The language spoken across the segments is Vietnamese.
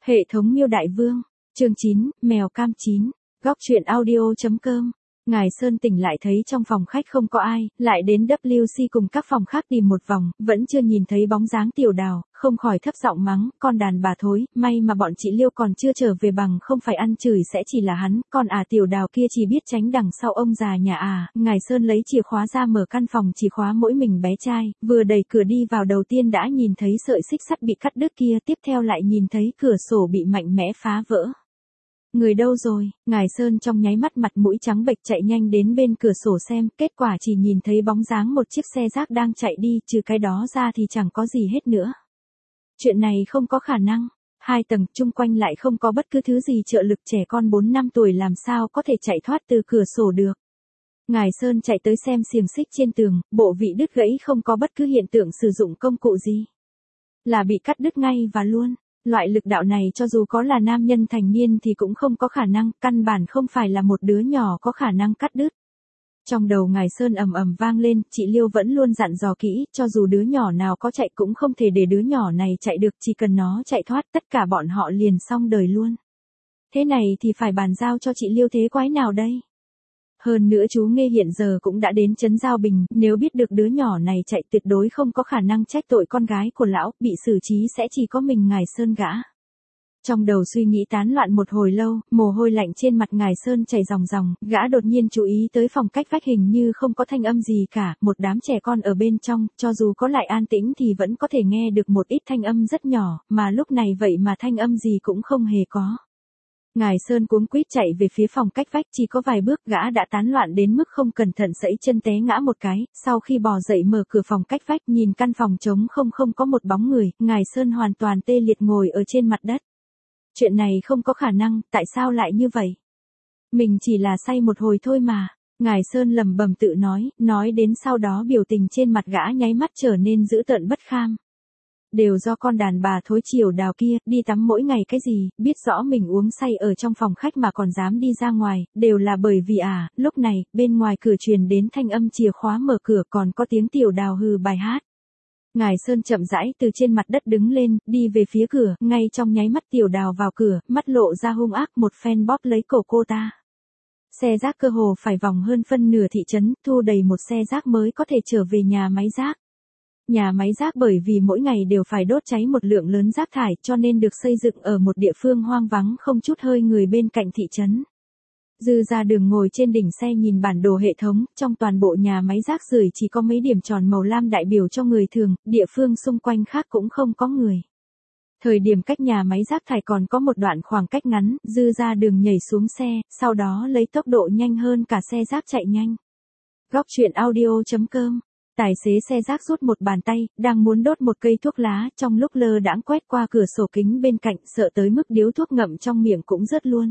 Hệ thống Miêu Đại Vương, chương 9, Mèo Cam 9, góc truyện audio.com. Ngài Sơn tỉnh lại thấy trong phòng khách không có ai, lại đến WC cùng các phòng khác tìm một vòng, vẫn chưa nhìn thấy bóng dáng Tiểu Đào, không khỏi thấp giọng mắng, con đàn bà thối, may mà bọn chị Liêu còn chưa trở về, bằng không phải ăn chửi sẽ chỉ là hắn, còn Tiểu Đào kia chỉ biết tránh đằng sau ông già nhà. Ngài Sơn lấy chìa khóa ra mở căn phòng chìa khóa mỗi mình bé trai, vừa đẩy cửa đi vào đầu tiên đã nhìn thấy sợi xích sắt bị cắt đứt kia, tiếp theo lại nhìn thấy cửa sổ bị mạnh mẽ phá vỡ. Người đâu rồi? Ngài Sơn trong nháy mắt mặt mũi trắng bệch chạy nhanh đến bên cửa sổ xem, kết quả chỉ nhìn thấy bóng dáng một chiếc xe rác đang chạy đi, trừ cái đó ra thì chẳng có gì hết nữa. Chuyện này không có khả năng. 2 tầng, chung quanh lại không có bất cứ thứ gì trợ lực, trẻ con 4 năm tuổi làm sao có thể chạy thoát từ cửa sổ được. Ngài Sơn chạy tới xem xiềng xích trên tường, bộ vị đứt gãy không có bất cứ hiện tượng sử dụng công cụ gì. Là bị cắt đứt ngay và luôn. Loại lực đạo này cho dù có là nam nhân thành niên thì cũng không có khả năng, căn bản không phải là một đứa nhỏ có khả năng cắt đứt. Trong đầu Ngài Sơn ầm ầm vang lên, chị Liêu vẫn luôn dặn dò kỹ, cho dù đứa nhỏ nào có chạy cũng không thể để đứa nhỏ này chạy được, chỉ cần nó chạy thoát tất cả bọn họ liền xong đời luôn. Thế này thì phải bàn giao cho chị Liêu thế quái nào đây? Hơn nữa chú Nghê hiện giờ cũng đã đến trấn Giao Bình, nếu biết được đứa nhỏ này chạy tuyệt đối không có khả năng trách tội con gái của lão, bị xử trí sẽ chỉ có mình Ngài Sơn gã. Trong đầu suy nghĩ tán loạn một hồi lâu, mồ hôi lạnh trên mặt Ngài Sơn chảy ròng ròng, gã đột nhiên chú ý tới phòng cách vách hình như không có thanh âm gì cả, một đám trẻ con ở bên trong, cho dù có lại an tĩnh thì vẫn có thể nghe được một ít thanh âm rất nhỏ, mà lúc này vậy mà thanh âm gì cũng không hề có. Ngài Sơn cuống quýt chạy về phía phòng cách vách, chỉ có vài bước gã đã tán loạn đến mức không cẩn thận sẫy chân té ngã một cái, sau khi bò dậy mở cửa phòng cách vách nhìn căn phòng trống không có một bóng người, Ngài Sơn hoàn toàn tê liệt ngồi ở trên mặt đất. Chuyện này không có khả năng, tại sao lại như vậy? Mình chỉ là say một hồi thôi mà. Ngài Sơn lẩm bẩm tự nói đến sau đó biểu tình trên mặt gã nháy mắt trở nên dữ tợn bất kham. Đều do con đàn bà thối Tiểu Đào kia, đi tắm mỗi ngày cái gì, biết rõ mình uống say ở trong phòng khách mà còn dám đi ra ngoài, đều là bởi vì lúc này, bên ngoài cửa truyền đến thanh âm chìa khóa mở cửa, còn có tiếng Tiểu Đào hừ bài hát. Ngài Sơn chậm rãi từ trên mặt đất đứng lên, đi về phía cửa, ngay trong nháy mắt Tiểu Đào vào cửa, mắt lộ ra hung ác, một phen bóp lấy cổ cô ta. Xe rác cơ hồ phải vòng hơn phân nửa thị trấn, thu đầy một xe rác mới có thể trở về nhà máy rác. Nhà máy rác bởi vì mỗi ngày đều phải đốt cháy một lượng lớn rác thải cho nên được xây dựng ở một địa phương hoang vắng không chút hơi người bên cạnh thị trấn. Dư Ra Đường ngồi trên đỉnh xe nhìn bản đồ hệ thống, trong toàn bộ nhà máy rác rưởi chỉ có mấy điểm tròn màu lam đại biểu cho người thường, địa phương xung quanh khác cũng không có người. Thời điểm cách nhà máy rác thải còn có một đoạn khoảng cách ngắn, Dư Ra Đường nhảy xuống xe, sau đó lấy tốc độ nhanh hơn cả xe rác chạy nhanh. Góc truyện audio.com. Tài xế xe rác rút một bàn tay, đang muốn đốt một cây thuốc lá, trong lúc lơ đãng quét qua cửa sổ kính bên cạnh, sợ tới mức điếu thuốc ngậm trong miệng cũng rớt luôn.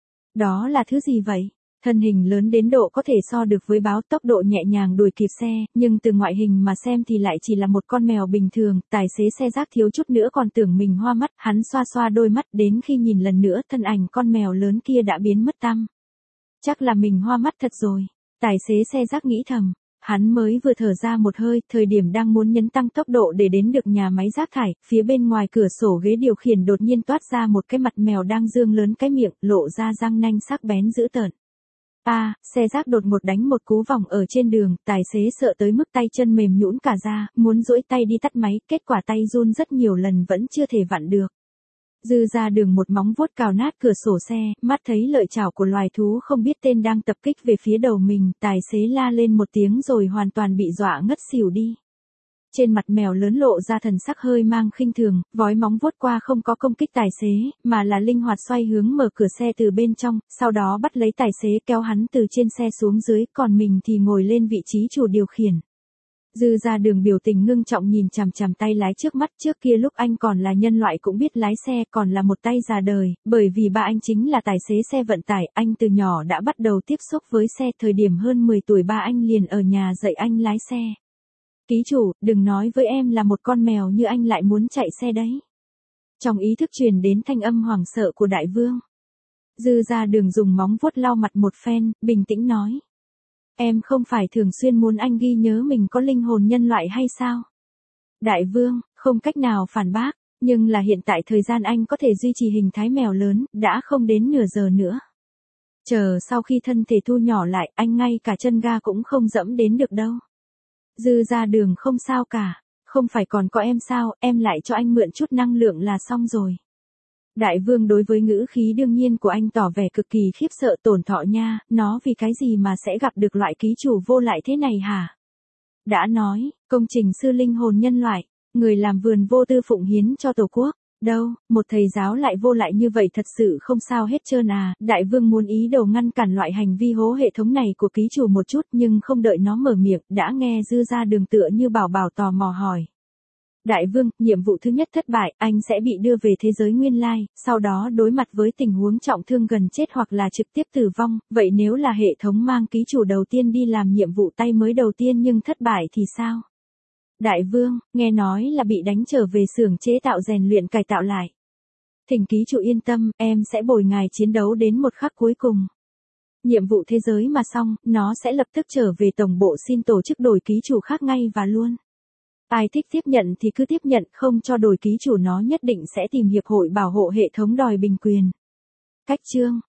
Đó là thứ gì vậy? Thân hình lớn đến độ có thể so được với báo, tốc độ nhẹ nhàng đuổi kịp xe, nhưng từ ngoại hình mà xem thì lại chỉ là một con mèo bình thường, tài xế xe rác thiếu chút nữa còn tưởng mình hoa mắt, hắn xoa xoa đôi mắt, đến khi nhìn lần nữa, thân ảnh con mèo lớn kia đã biến mất tăm. Chắc là mình hoa mắt thật rồi, tài xế xe rác nghĩ thầm. Hắn mới vừa thở ra một hơi, thời điểm đang muốn nhấn tăng tốc độ để đến được nhà máy rác thải, phía bên ngoài cửa sổ ghế điều khiển đột nhiên toát ra một cái mặt mèo đang dương lớn cái miệng, lộ ra răng nanh sắc bén dữ tợn. Xe rác đột ngột đánh một cú vòng ở trên đường, tài xế sợ tới mức tay chân mềm nhũn cả ra, muốn duỗi tay đi tắt máy, kết quả tay run rất nhiều lần vẫn chưa thể vặn được. Dư Ra Đường một móng vuốt cào nát cửa sổ xe, mắt thấy lợi chảo của loài thú không biết tên đang tập kích về phía đầu mình, tài xế la lên một tiếng rồi hoàn toàn bị dọa ngất xỉu đi. Trên mặt mèo lớn lộ ra thần sắc hơi mang khinh thường, vói móng vuốt qua không có công kích tài xế, mà là linh hoạt xoay hướng mở cửa xe từ bên trong, sau đó bắt lấy tài xế kéo hắn từ trên xe xuống dưới, còn mình thì ngồi lên vị trí chủ điều khiển. Dư Ra Đường biểu tình ngưng trọng nhìn chằm chằm tay lái trước mắt, trước kia lúc anh còn là nhân loại cũng biết lái xe, còn là một tay già đời, bởi vì ba anh chính là tài xế xe vận tải, anh từ nhỏ đã bắt đầu tiếp xúc với xe, thời điểm hơn 10 tuổi ba anh liền ở nhà dạy anh lái xe. Ký chủ, đừng nói với em là một con mèo như anh lại muốn chạy xe đấy. Trong ý thức truyền đến thanh âm hoảng sợ của đại vương. Dư Ra Đường dùng móng vuốt lau mặt một phen, bình tĩnh nói. Em không phải thường xuyên muốn anh ghi nhớ mình có linh hồn nhân loại hay sao? Đại vương, không cách nào phản bác, Nhưng là hiện tại thời gian anh có thể duy trì hình thái mèo lớn, đã không đến nửa giờ nữa. Chờ sau khi thân thể thu nhỏ lại, anh ngay cả chân ga cũng không dẫm đến được đâu. Dư ra đường không sao cả, không phải còn có em sao, em lại cho anh mượn chút năng lượng là xong rồi. Đại vương đối với ngữ khí đương nhiên của anh tỏ vẻ cực kỳ khiếp sợ. Tổn thọ nha, nó vì cái gì mà sẽ gặp được loại ký chủ vô lại thế này hả? Đã nói, công trình sư linh hồn nhân loại, người làm vườn vô tư phụng hiến cho tổ quốc. Đâu, một thầy giáo lại vô lại như vậy thật sự không sao hết trơn à. Đại vương muốn ý đồ ngăn cản loại hành vi hố hệ thống này của ký chủ một chút, nhưng không đợi nó mở miệng, đã nghe Dư ra đường tựa như bảo bảo tò mò hỏi. Đại vương, nhiệm vụ thứ nhất thất bại, anh sẽ bị đưa về thế giới nguyên lai, sau đó đối mặt với tình huống trọng thương gần chết hoặc là trực tiếp tử vong. Vậy nếu là hệ thống mang ký chủ đầu tiên đi làm nhiệm vụ tay mới đầu tiên nhưng thất bại thì sao? Đại vương, nghe nói là bị đánh trở về xưởng chế tạo rèn luyện cải tạo lại. Thỉnh ký chủ yên tâm, em sẽ bồi ngài chiến đấu đến một khắc cuối cùng. Nhiệm vụ thế giới mà xong, nó sẽ lập tức trở về tổng bộ xin tổ chức đổi ký chủ khác ngay và luôn. Ai thích tiếp nhận thì cứ tiếp nhận, không cho đổi ký chủ nó nhất định sẽ tìm hiệp hội bảo hộ hệ thống đòi bình quyền. Cách chương